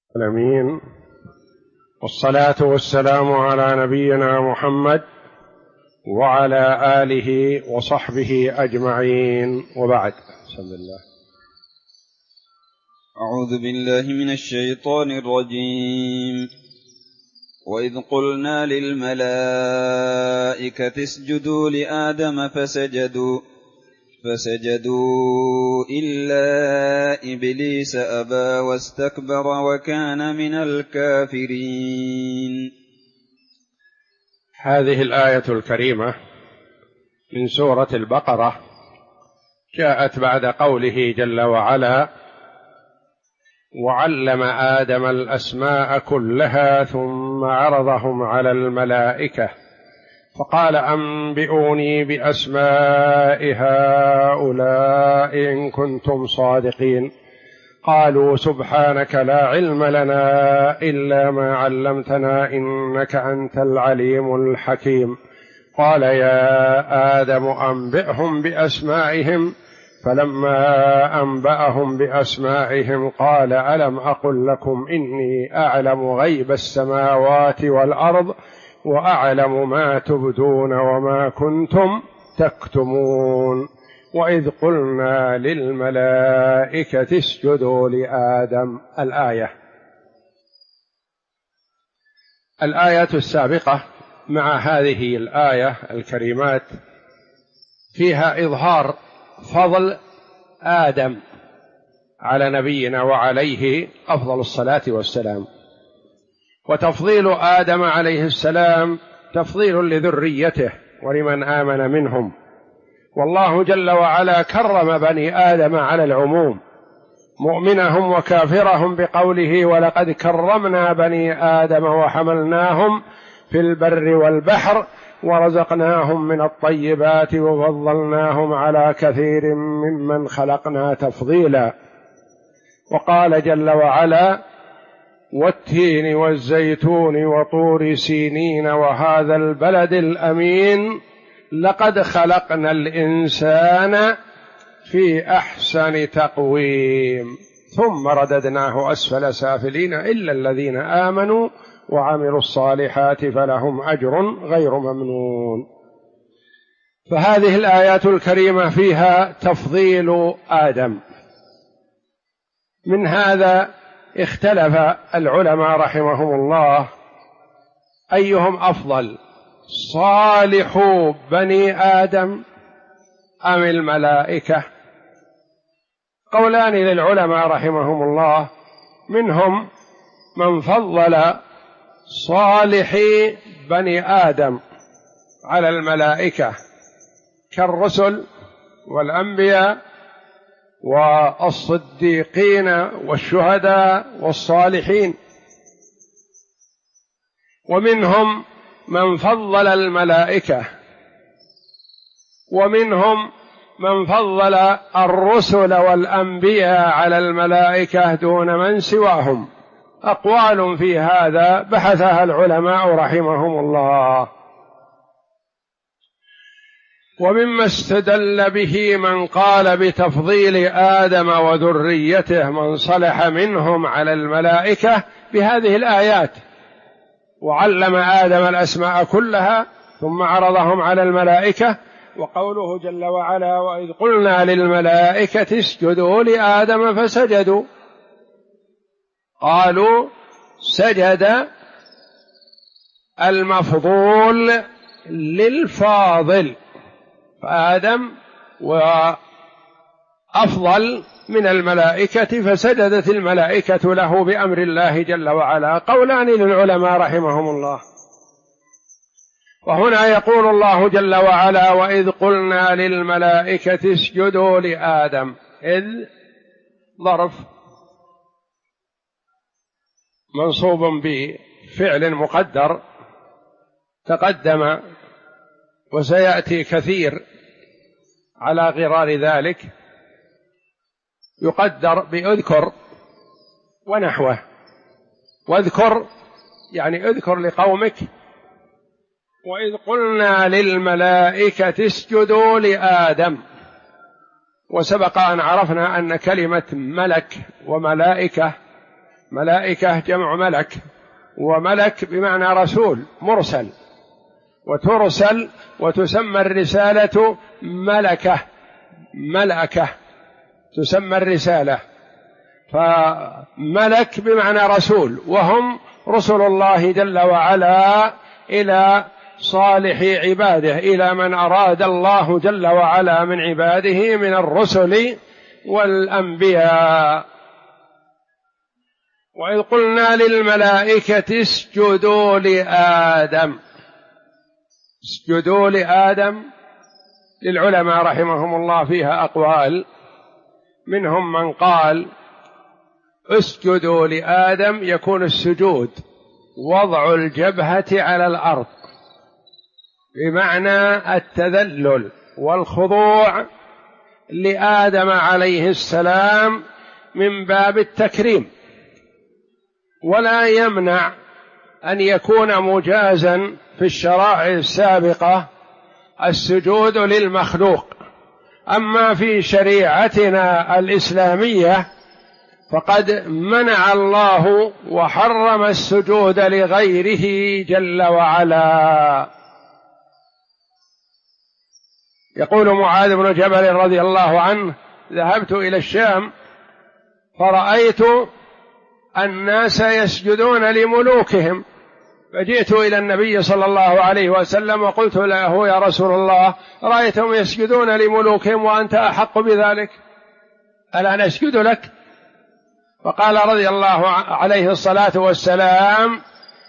الأمين، والصلاة والسلام على نبينا محمد وعلى آله وصحبه أجمعين، وبعد. بسم الله. أعوذ بالله من الشيطان الرجيم. وإذ قلنا للملائكة اسجدوا لآدم فسجدوا إلا إبليس أبى واستكبر وكان من الكافرين. هذه الآية الكريمة من سورة البقرة جاءت بعد قوله جل وعلا: وعلم آدم الأسماء كلها ثم عرضهم على الملائكة فقال أنبئوني بأسماء هؤلاء إن كنتم صادقين. قالوا سبحانك لا علم لنا إلا ما علمتنا إنك أنت العليم الحكيم. قال يا آدم أنبئهم بأسمائهم فلما أنبأهم بأسمائهم قال ألم أقل لكم إني أعلم غيب السماوات والأرض وأعلم ما تبدون وما كنتم تكتمون. وإذ قلنا للملائكة اسجدوا لآدم. الآية السابقة مع هذه الآية الكريمات فيها إظهار فضل آدم على نبينا وعليه أفضل الصلاة والسلام، وتفضيل آدم عليه السلام تفضيل لذريته ولمن آمن منهم. والله جل وعلا كرم بني آدم على العموم، مؤمنهم وكافرهم، بقوله ولقد كرمنا بني آدم وحملناهم في البر والبحر ورزقناهم من الطيبات وفضلناهم على كثير ممن خلقنا تفضيلا. وقال جل وعلا: والتين والزيتون وطور سينين وهذا البلد الأمين لقد خلقنا الإنسان في أحسن تقويم ثم رددناه أسفل سافلين إلا الذين آمنوا وعملوا الصالحات فلهم أجر غير ممنون. فهذه الآيات الكريمة فيها تفضيل آدم. من هذا اختلف العلماء رحمهم الله أيهم أفضل، صالح بني آدم أم الملائكة؟ قولان للعلماء رحمهم الله، منهم من فضل صالحي بني آدم على الملائكة كالرسل والأنبياء والصديقين والشهداء والصالحين، ومنهم من فضل الملائكة، ومنهم من فضل الرسل والأنبياء على الملائكة دون من سواهم. أقوال في هذا بحثها العلماء رحمهم الله. ومما استدل به من قال بتفضيل آدم وذريته من صلح منهم على الملائكة بهذه الآيات: وعلم آدم الأسماء كلها ثم عرضهم على الملائكة، وقوله جل وعلا: وإذ قلنا للملائكة اسجدوا لآدم فسجدوا. قالوا سجد المفضول للفاضل، فآدم وأفضل من الملائكة فسجدت الملائكة له بأمر الله جل وعلا. قولان للعلماء رحمهم الله. وهنا يقول الله جل وعلا: وإذ قلنا للملائكة اسجدوا لآدم. إذ ظرف منصوب بفعل مقدر تقدم وسيأتي كثير على غرار ذلك، يقدر بأذكر ونحوه. واذكر يعني اذكر لقومك. وإذ قلنا للملائكة اسجدوا لآدم. وسبق أن عرفنا أن كلمة ملك وملائكة ملائكة جمع ملك، وملك بمعنى رسول مرسل، وترسل وتسمى الرسالة ملكة تسمى الرسالة، فملك بمعنى رسول، وهم رسل الله جل وعلا إلى صالح عباده، إلى من أراد الله جل وعلا من عباده من الرسل والأنبياء. وإذ قلنا للملائكة اسجدوا لآدم، اسجدوا لآدم، للعلماء رحمهم الله فيها أقوال، منهم من قال اسجدوا لآدم يكون السجود وضع الجبهة على الأرض بمعنى التذلل والخضوع لآدم عليه السلام من باب التكريم، ولا يمنع أن يكون مجازا في الشرائع السابقة السجود للمخلوق. أما في شريعتنا الإسلامية فقد منع الله وحرم السجود لغيره جل وعلا. يقول معاذ بن جبل رضي الله عنه: ذهبت إلى الشام فرأيت الناس يسجدون لملوكهم، فجئت إلى النبي صلى الله عليه وسلم وقلت له: يا رسول الله، رأيتهم يسجدون لملوكهم وأنت أحق بذلك، ألا نسجد لك؟ فقال رضي الله عليه الصلاة والسلام: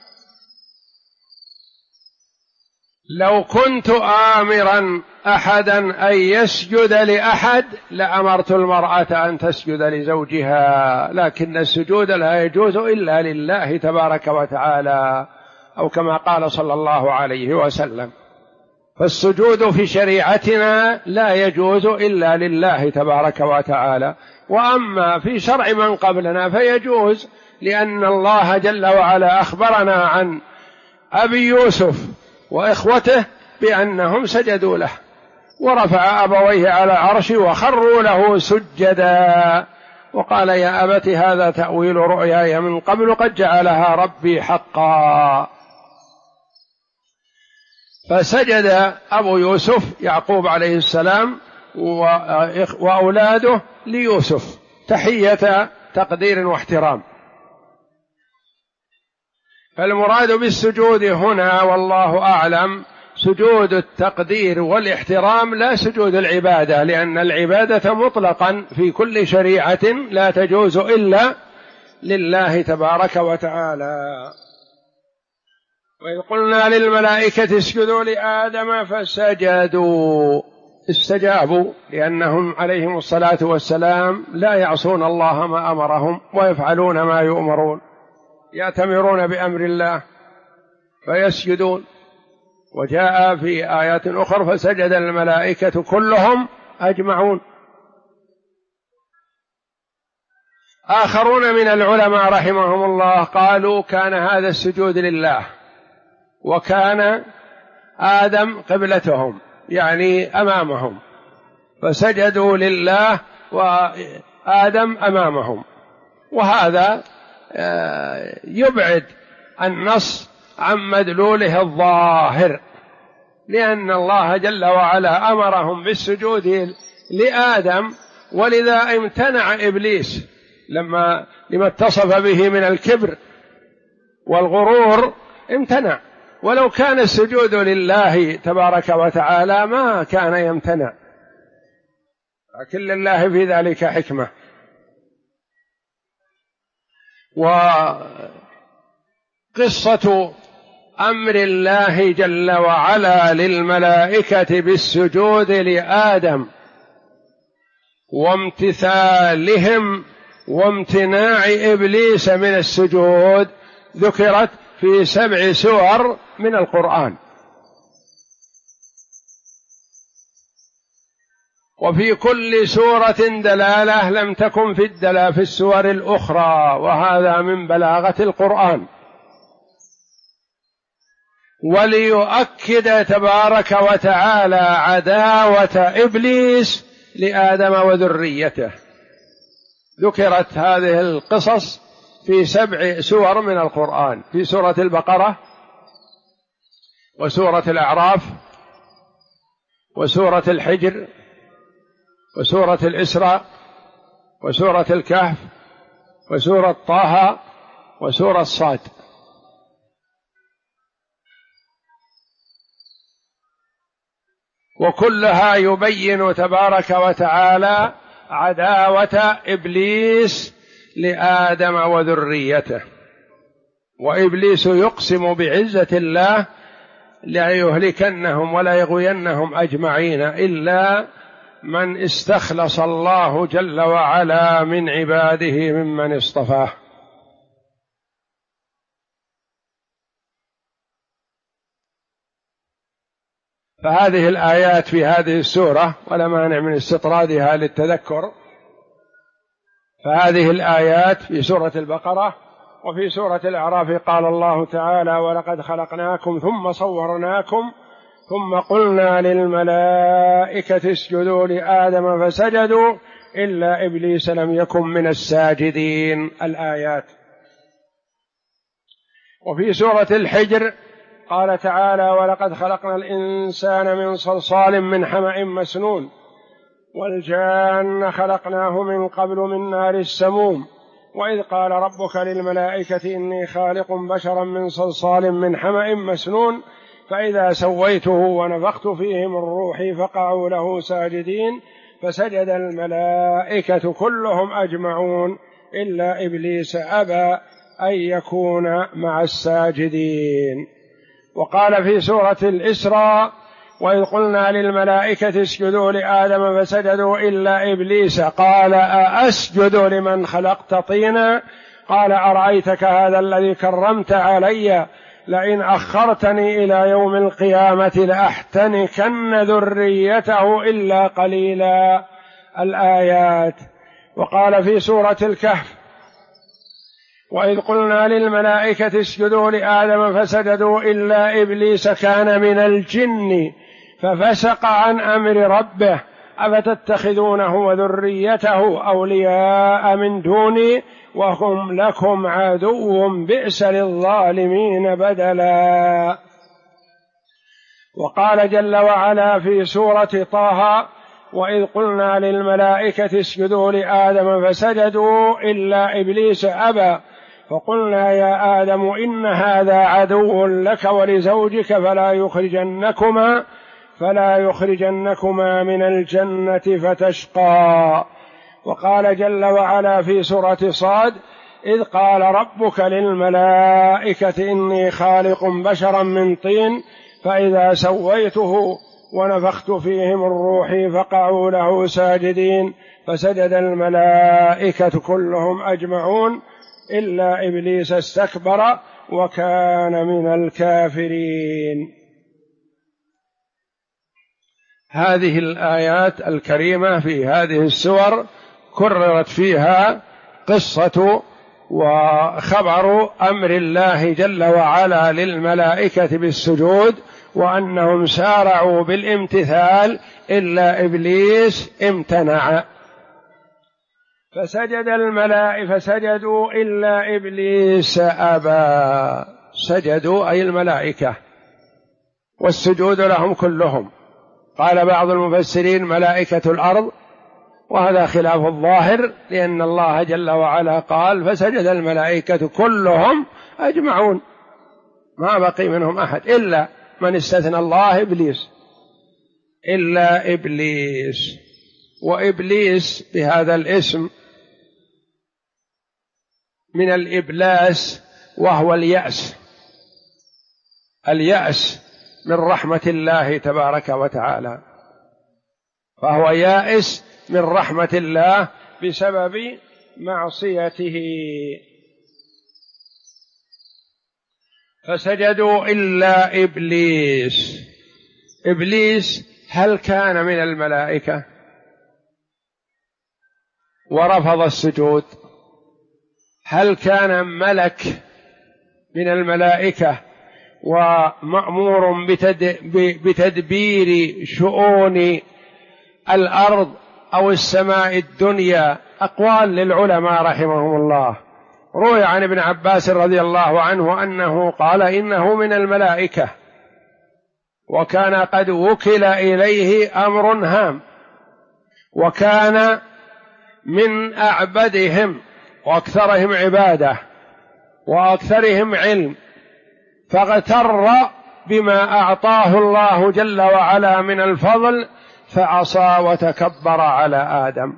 لو كنت آمرا أحدا أن يسجد لأحد لأمرت المرأة أن تسجد لزوجها، لكن السجود لا يجوز إلا لله تبارك وتعالى، أو كما قال صلى الله عليه وسلم. فالسجود في شريعتنا لا يجوز إلا لله تبارك وتعالى، وأما في شرع من قبلنا فيجوز، لأن الله جل وعلا أخبرنا عن أبي يوسف وإخوته بأنهم سجدوا له، ورفع أبويه على العرش وخروا له سجدا، وقال: يا أبت هذا تأويل رؤياي من قبل قد جعلها ربي حقا. فسجد أبو يوسف يعقوب عليه السلام وأولاده ليوسف تحية تقدير واحترام. فالمراد بالسجود هنا والله أعلم سجود التقدير والاحترام، لا سجود العبادة، لأن العبادة مطلقا في كل شريعة لا تجوز إلا لله تبارك وتعالى. وإذ قلنا للملائكة اسجدوا لآدم فسجدوا، استجابوا، لأنهم عليهم الصلاة والسلام لا يعصون الله ما أمرهم ويفعلون ما يؤمرون، يأتمرون بأمر الله فيسجدون. وجاء في آيات أخرى: فسجد الملائكة كلهم أجمعون. آخرون من العلماء رحمهم الله قالوا كان هذا السجود لله، وكان آدم قبلتهم يعني أمامهم، فسجدوا لله وآدم أمامهم، وهذا يبعد النص عن مدلوله الظاهر، لأن الله جل وعلا أمرهم بالسجود لآدم، ولذا امتنع إبليس لما اتصف به من الكبر والغرور امتنع، ولو كان السجود لله تبارك وتعالى ما كان يمتنع، لكن لله في ذلك حكمة. وقصة أمر الله جل وعلا للملائكة بالسجود لآدم وامتثالهم وامتناع إبليس من السجود ذكرت في 7 سور من القرآن، وفي كل سورة دلالة لم تكن في السور الأخرى، وهذا من بلاغة القرآن. وليؤكد تبارك وتعالى عداوة إبليس لآدم وذريته، ذكرت هذه القصص في 7 سور من القرآن، في سورة البقرة وسورة الأعراف وسورة الحجر وسورة الإسراء وسورة الكهف وسورة طه وسورة صاد. وكلها يبين تبارك وتعالى عداوة إبليس لآدم وذريته، وإبليس يقسم بعزة الله لا يهلكنهم ولا يغوينهم أجمعين إلا من استخلص الله جل وعلا من عباده ممن اصطفاه. فهذه الآيات في هذه السورة، ولا مانع من استطرادها للتذكر، فهذه الآيات في سورة البقرة وفي سورة الأعراف قال الله تعالى: ولقد خلقناكم ثم صورناكم ثم قلنا للملائكة اسجدوا لآدم فسجدوا إلا إبليس لم يكن من الساجدين. الآيات. وفي سورة الحجر قال تعالى: ولقد خلقنا الإنسان من صلصال من حمأ مسنون والجان خلقناه من قبل من نار السموم وإذ قال ربك للملائكة إني خالق بشرا من صلصال من حمأ مسنون فإذا سويته ونفخت فيه من روحي فقعوا له ساجدين فسجد الملائكة كلهم أجمعون إلا إبليس أبى أن يكون مع الساجدين. وقال في سورة الإسراء: وإذ قلنا للملائكة اسجدوا لآدم فسجدوا إلا إبليس قال أأسجد لمن خلقت طينا قال أرأيتك هذا الذي كرمت علي لئن أخرتني إلى يوم القيامة لأحتنكن ذريته إلا قليلا. الآيات. وقال في سورة الكهف: وإذ قلنا للملائكة اسجدوا لآدم فسجدوا إلا إبليس كان من الجن ففسق عن أمر ربه أفتتخذونه وذريته أولياء من دوني وهم لكم عدو بئس للظالمين بدلا. وقال جل وعلا في سورة طه: وإذ قلنا للملائكة اسجدوا لآدم فسجدوا إلا إبليس أبى فقلنا يا آدم إن هذا عدو لك ولزوجك فلا يخرجنكما من الجنة فتشقى. وقال جل وعلا في سورة صاد: إذ قال ربك للملائكة إني خالق بشرا من طين فإذا سويته ونفخت فيه من روحي فقعوا له ساجدين فسجد الملائكة كلهم أجمعون إلا إبليس استكبر وكان من الكافرين. هذه الآيات الكريمة في هذه السور كررت فيها قصة وخبر أمر الله جل وعلا للملائكة بالسجود وأنهم سارعوا بالامتثال إلا إبليس امتنع فسجد الملائكة فسجدوا إلا إبليس أبى. سجدوا أي الملائكة، والسجود لهم كلهم. قال بعض المفسرين ملائكة الأرض، وهذا خلاف الظاهر لأن الله جل وعلا قال فسجد الملائكة كلهم أجمعون، ما بقي منهم أحد إلا من استثنى الله إبليس، إلا إبليس. وإبليس بهذا الاسم من الإبلاس وهو اليأس، اليأس من رحمة الله تبارك وتعالى، فهو يائس من رحمة الله بسبب معصيته. فسجدوا إلا إبليس. إبليس هل كان من الملائكة ورفض السجود؟ هل كان ملك من الملائكة ومأمور بتدبير شؤون الأرض أو السماء الدنيا؟ أقوال للعلماء رحمهم الله، روي عن ابن عباس رضي الله عنه أنه قال إنه من الملائكة، وكان قد وكل إليه أمر هام، وكان من أعبدهم وأكثرهم عبادة وأكثرهم علم، فاغتر بما أعطاه الله جل وعلا من الفضل فعصى وتكبر على آدم.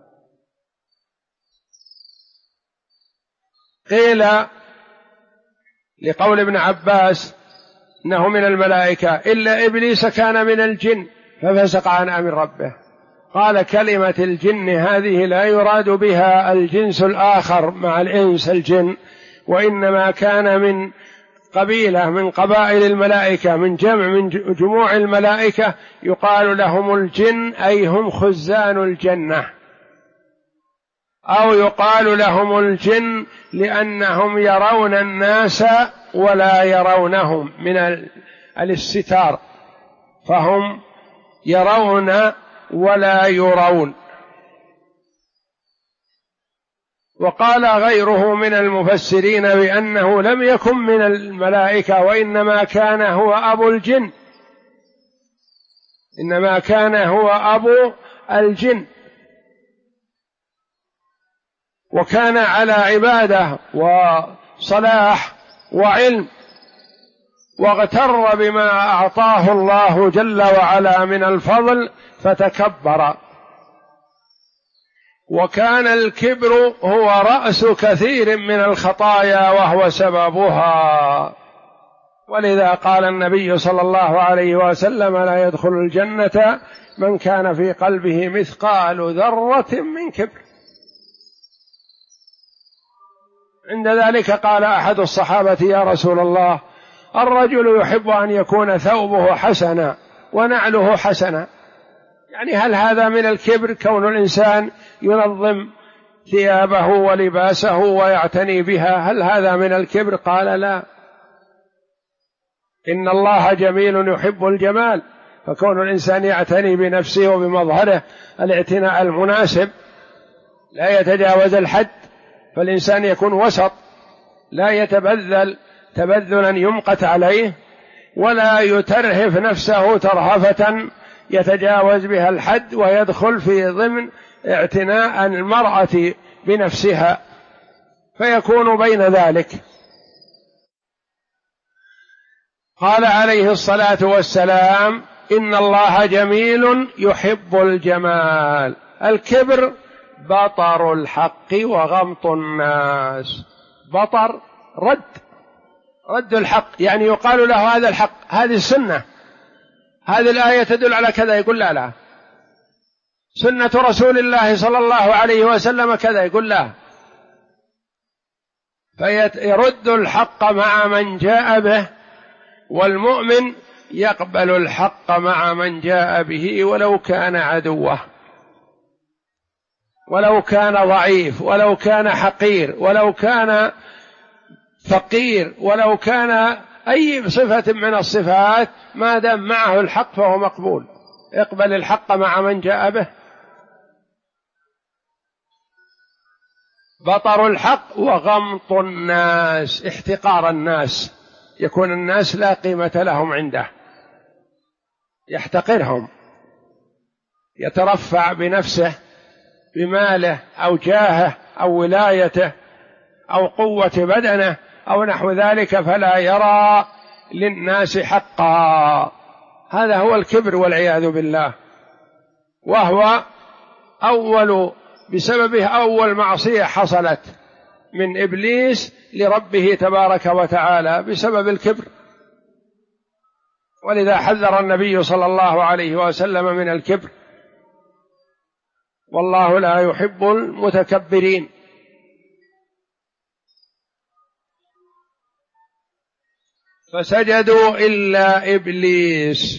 قيل لقول ابن عباس إنه من الملائكة إلا إبليس كان من الجن ففسق عن أمر ربه، قال كلمة الجن هذه لا يراد بها الجنس الآخر مع الإنس الجن، وإنما كان من قبيلة من قبائل الملائكة، من جموع الملائكة، يقال لهم الجن أي هم خزان الجنة، أو يقال لهم الجن لأنهم يرون الناس ولا يرونهم من الاستتار، فهم يرون ولا يرون. وقال غيره من المفسرين بأنه لم يكن من الملائكة، وإنما كان هو أبو الجن، إنما كان هو أبو الجن، وكان على عبادة وصلاح وعلم، واغتر بما أعطاه الله جل وعلا من الفضل فتكبر. وكان الكبر هو رأس كثير من الخطايا وهو سببها، ولذا قال النبي صلى الله عليه وسلم لا يدخل الجنة من كان في قلبه مثقال ذرة من كبر. عند ذلك قال أحد الصحابة يا رسول الله الرجل يحب أن يكون ثوبه حسنا ونعله حسنا، يعني هل هذا من الكبر كون الإنسان ينظم ثيابه ولباسه ويعتني بها؟ هل هذا من الكبر؟ قال لا، إن الله جميل يحب الجمال، فكون الإنسان يعتني بنفسه وبمظهره الاعتناء المناسب لا يتجاوز الحد، فالإنسان يكون وسط، لا يتبذل تبذلا يمقت عليه، ولا يترهف نفسه ترهفة يتجاوز بها الحد ويدخل في ضمن اعتناء المرأة بنفسها، فيكون بين ذلك. قال عليه الصلاة والسلام إن الله جميل يحب الجمال. الكبر بطر الحق وغمط الناس. بطر رد الحق، يعني يقال له هذا الحق، هذه السنة، هذه الآية تدل على كذا، يقول لا لا، سنة رسول الله صلى الله عليه وسلم كذا، يقول لا، فيرد الحق مع من جاء به، والمؤمن يقبل الحق مع من جاء به ولو كان عدوه، ولو كان ضعيف، ولو كان حقير، ولو كان فقير، ولو كان أي صفة من الصفات، ما دام معه الحق فهو مقبول. اقبل الحق مع من جاء به. بطر الحق وغمط الناس، احتقار الناس، يكون الناس لا قيمة لهم عنده، يحتقرهم، يترفع بنفسه بماله أو جاهه أو ولايته أو قوة بدنه أو نحو ذلك، فلا يرى للناس حقا. هذا هو الكبر والعياذ بالله، وهو بسببه أول معصية حصلت من إبليس لربه تبارك وتعالى بسبب الكبر، ولذا حذر النبي صلى الله عليه وسلم من الكبر، والله لا يحب المتكبرين. فسجدوا إلا إبليس،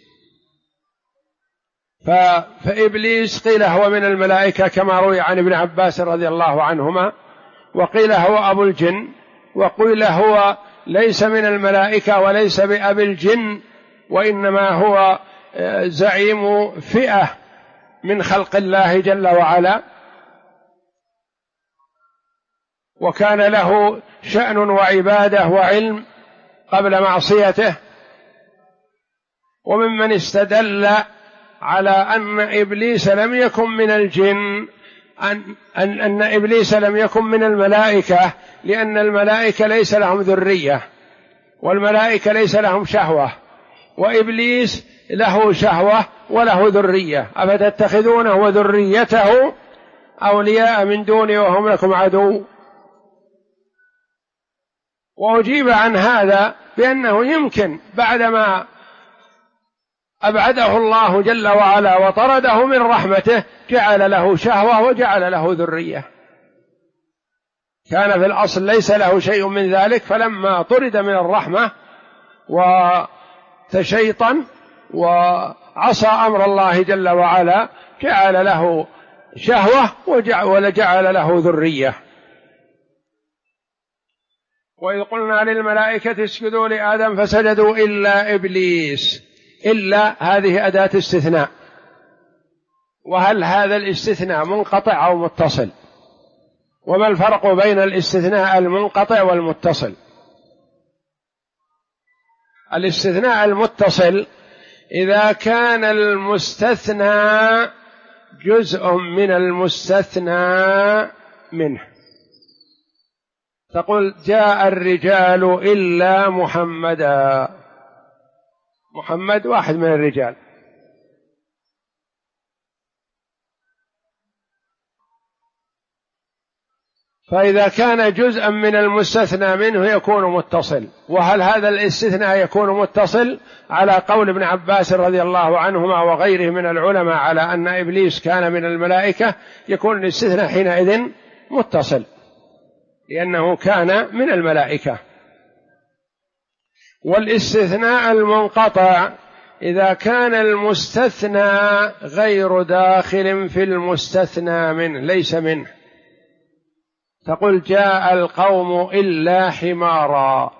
فإبليس قيل هو من الملائكة كما روي عن ابن عباس رضي الله عنهما، وقيل هو أبو الجن، وقيل هو ليس من الملائكة وليس بأبي الجن، وإنما هو زعيم فئة من خلق الله جل وعلا. وكان له شأن وعبادة وعلم قبل معصيته. وممن استدل على أن إبليس لم يكن من الجن أن إبليس لم يكن من الملائكة، لأن الملائكة ليس لهم ذرية، والملائكة ليس لهم شهوة، وإبليس له شهوة وله ذرية، أفتتخذونه وذريته أولياء من دوني وهم لكم عدو. وأجيب عن هذا بأنه يمكن بعدما أبعده الله جل وعلا وطرده من رحمته جعل له شهوة وجعل له ذرية، كان في الأصل ليس له شيء من ذلك، فلما طرد من الرحمة وتشيطن وعصى أمر الله جل وعلا جعل له شهوة وجعل له ذرية. وإذ قلنا للملائكة اسجدوا لآدم فسجدوا إلا إبليس. إلا هذه أداة استثناء، وهل هذا الاستثناء منقطع أو متصل؟ وما الفرق بين الاستثناء المنقطع والمتصل؟ الاستثناء المتصل إذا كان المستثنى جزء من المستثنى منه، تقول جاء الرجال إلا محمدا، محمد واحد من الرجال، فإذا كان جزءا من المستثنى منه يكون متصل. وهل هذا الاستثناء يكون متصل؟ على قول ابن عباس رضي الله عنهما وغيره من العلماء على أن إبليس كان من الملائكة، يكون الاستثناء حينئذ متصل لأنه كان من الملائكة. والاستثناء المنقطع إذا كان المستثنى غير داخل في المستثنى منه، ليس منه، تقول جاء القوم إلا حمارا،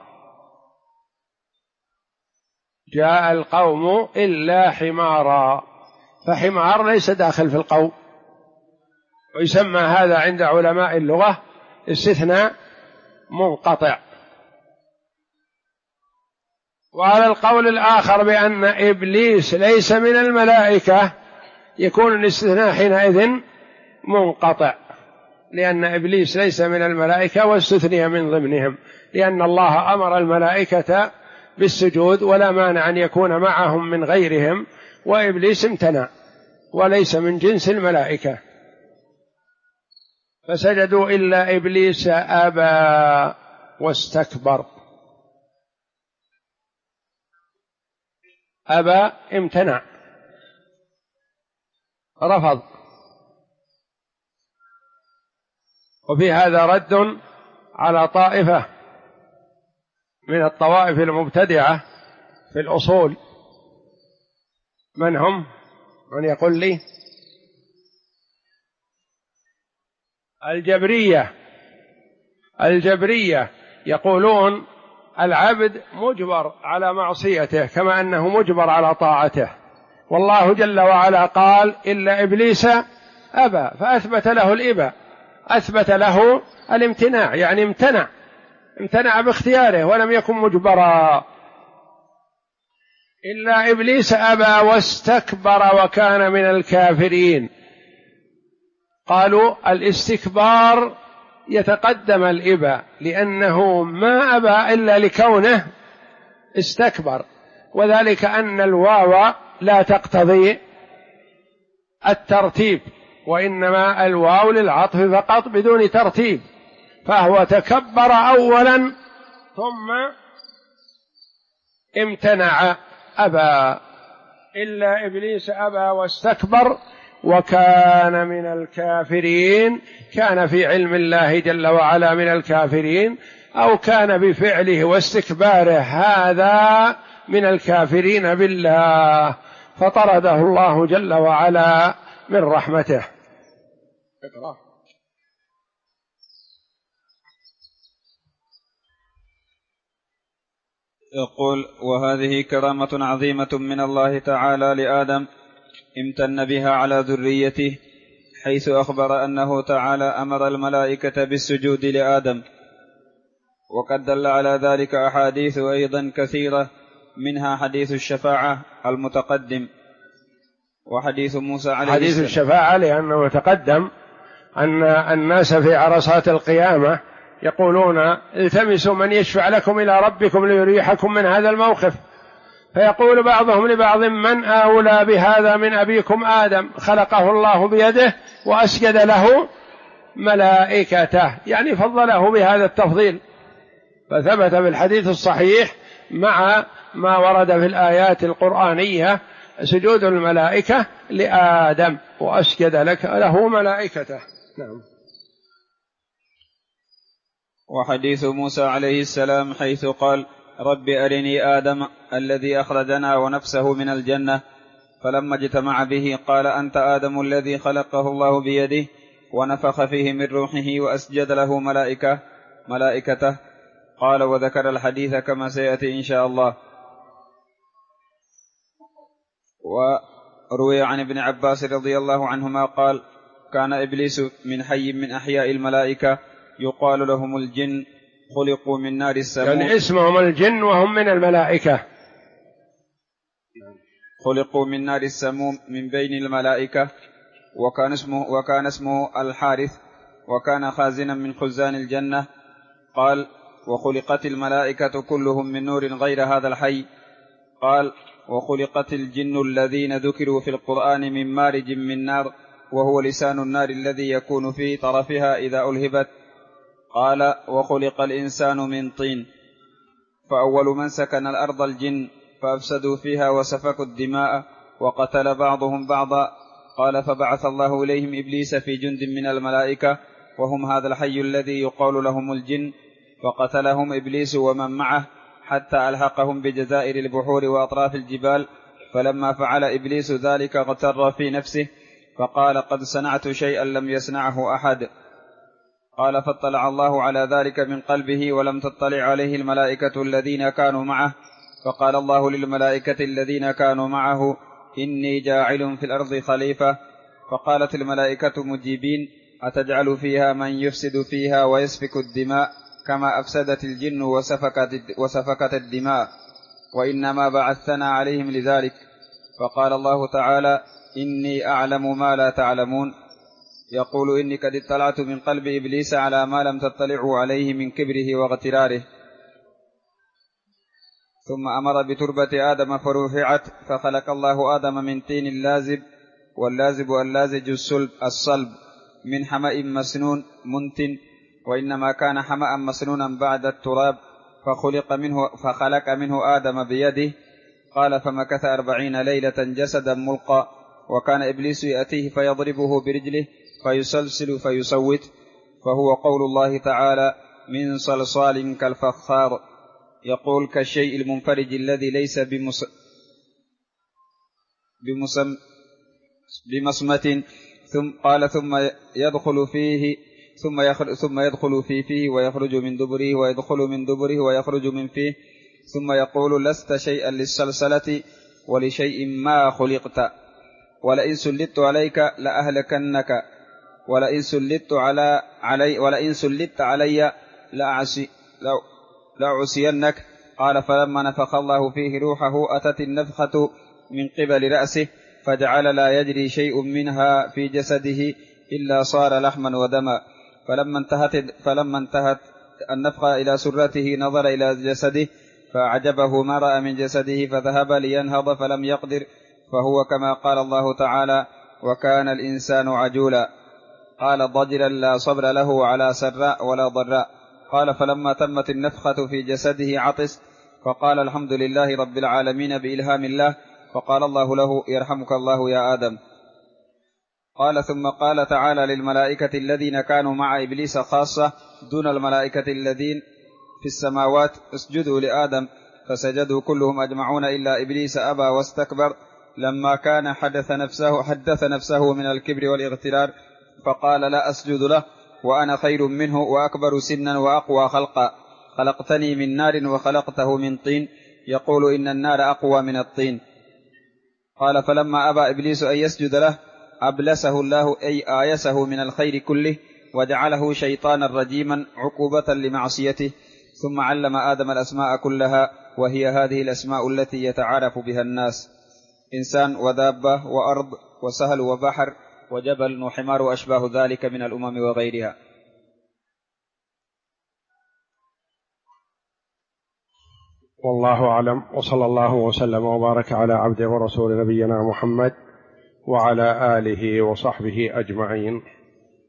جاء القوم إلا حمارا، فحمار ليس داخل في القوم، ويسمى هذا عند علماء اللغة استثناء منقطع. وعلى القول الآخر بأن إبليس ليس من الملائكة يكون الاستثناء حينئذ منقطع، لأن إبليس ليس من الملائكة واستثني من ضمنهم، لأن الله أمر الملائكة بالسجود ولا مانع أن يكون معهم من غيرهم، وإبليس امتنع وليس من جنس الملائكة، فسجدوا إلا إبليس أبى واستكبر. أبى امتنع رفض. وفي هذا رد على طائفة من الطوائف المبتدعة في الأصول. من هم؟ من يقول لي؟ الجبرية يقولون العبد مجبر على معصيته كما أنه مجبر على طاعته، والله جل وعلا قال إلا إبليس أبى، فأثبت له الإباء، أثبت له الامتناع، يعني امتنع باختياره ولم يكن مجبرا. إلا إبليس أبى واستكبر وكان من الكافرين. قالوا الاستكبار يتقدم الإباء، لأنه ما أبى إلا لكونه استكبر، وذلك أن الواو لا تقتضي الترتيب، وإنما الواو للعطف فقط بدون ترتيب، فهو تكبر أولا ثم امتنع أبى. إلا إبليس أبى واستكبر وكان من الكافرين، كان في علم الله جل وعلا من الكافرين، أو كان بفعله واستكباره هذا من الكافرين بالله، فطرده الله جل وعلا من رحمته. اقرأ. يقول: وهذه كرامة عظيمة من الله تعالى لآدم امتن بها على ذريته، حيث أخبر أنه تعالى أمر الملائكة بالسجود لآدم، وقد دل على ذلك أحاديث أيضا كثيرة، منها حديث الشفاعة المتقدم، وحديث موسى عليه السلام. حديث الشفاعة لأنه تقدم أن الناس في عرصات القيامة يقولون التمسوا من يشفع لكم إلى ربكم ليريحكم من هذا الموقف، فيقول بعضهم لبعض من أولى بهذا من أبيكم آدم خلقه الله بيده وأسجد له ملائكته، يعني فضله بهذا التفضيل. فثبت في الحديث الصحيح مع ما ورد في الآيات القرآنية سجود الملائكة لآدم وأسجد له ملائكته. نعم. وحديث موسى عليه السلام حيث قال رب أرني آدم الذي أخرجنا ونفسه من الجنة، فلما اجتمع به قال أنت آدم الذي خلقه الله بيده ونفخ فيه من روحه وأسجد له ملائكته. قال وذكر الحديث كما سيأتي إن شاء الله. وروي عن ابن عباس رضي الله عنهما قال كان إبليس من حي من أحياء الملائكة يقال لهم الجن خلقوا من نار السموم، يعني اسمهم الجن وهم من الملائكة، خلقوا من نار السموم من بين الملائكة، وكان اسمه الحارث، وكان خازنا من خزان الجنة. قال وخلقت الملائكة كلهم من نور غير هذا الحي. قال وخلقت الجن الذين ذكروا في القرآن من مارج من نار، وهو لسان النار الذي يكون في طرفها إذا ألهبت. قال وخلق الإنسان من طين، فأول من سكن الأرض الجن فأفسدوا فيها وسفكوا الدماء وقتل بعضهم بعضا. قال فبعث الله إليهم إبليس في جند من الملائكة وهم هذا الحي الذي يقال لهم الجن، فقتلهم إبليس ومن معه حتى ألحقهم بجزائر البحور وأطراف الجبال. فلما فعل إبليس ذلك اغتر في نفسه فقال قد صنعت شيئا لم يصنعه أحد. قال فاطلع الله على ذلك من قلبه ولم تطلع عليه الملائكة الذين كانوا معه. فقال الله للملائكة الذين كانوا معه إني جاعل في الأرض خليفة. فقالت الملائكة مجيبين أتجعل فيها من يفسد فيها ويسفك الدماء كما أفسدت الجن وسفكت الدماء، وإنما بعثنا عليهم لذلك. فقال الله تعالى إني أعلم ما لا تعلمون، يقول إني قد اطلعت من قلب إبليس على ما لم تطلعوا عليه من كبره واغتراره. ثم أمر بتربة آدم فرفعت، فخلق الله آدم من طين لازب، واللازب اللازج الصلب من حمأ مسنون منتن، وإنما كان حمأ مسنونا بعد التراب، فخلق منه آدم بيده. قال فمكث 40 ليلة جسدا ملقى، وكان إبليس يأتيه فيضربه برجله فيسلسل فيصوت، فهو قول الله تعالى من صلصال كالفخار، يقول كالشيء المنفرج الذي ليس بمصمة. ثم يدخل في فيه ويخرج من دبره، ويدخل من دبره ويخرج من فيه، ثم يقول لست شيئا للسلسلة ولشيء ما خلقت، ولئن سلطت عليك لأهلكنك، ولئن سلطت علي لأعصينك. قال فلما نفخ الله فيه روحه أتت النفخة من قبل رأسه، فجعل لا يجري شيء منها في جسده إلا صار لحما ودما. فلما انتهت النفخة إلى سرته نظر إلى جسده فأعجبه ما رأى من جسده، فذهب لينهض فلم يقدر، فهو كما قال الله تعالى وكان الإنسان عجولا. قال ضجرا لا صبر له على سراء ولا ضراء. قال فلما تمت النفخة في جسده عطس، فقال الحمد لله رب العالمين بإلهام الله. فقال الله له يرحمك الله يا آدم. قال ثم قال تعالى للملائكة الذين كانوا مع إبليس خاصة دون الملائكة الذين في السماوات اسجدوا لآدم، فسجدوا كلهم أجمعون إلا إبليس أبى واستكبر لما كان حدث نفسه من الكبر والاغترار، فقال لا أسجد له وأنا خير منه وأكبر سنا وأقوى خلقا، خلقتني من نار وخلقته من طين، يقول إن النار أقوى من الطين. قال فلما أبى إبليس أن يسجد له أبلسه الله أي آيسه من الخير كله، وجعله شيطانا رجيما عقوبة لمعصيته، ثم علم آدم الأسماء كلها، وهي هذه الأسماء التي يتعارف بها الناس: إنسان ودابة وأرض وسهل وبحر وجبل وحمار وأشباه ذلك من الأمم وغيرها. والله أعلم، وصلى الله وسلم وبارك على عبده ورسول نبينا محمد وعلى آله وصحبه أجمعين.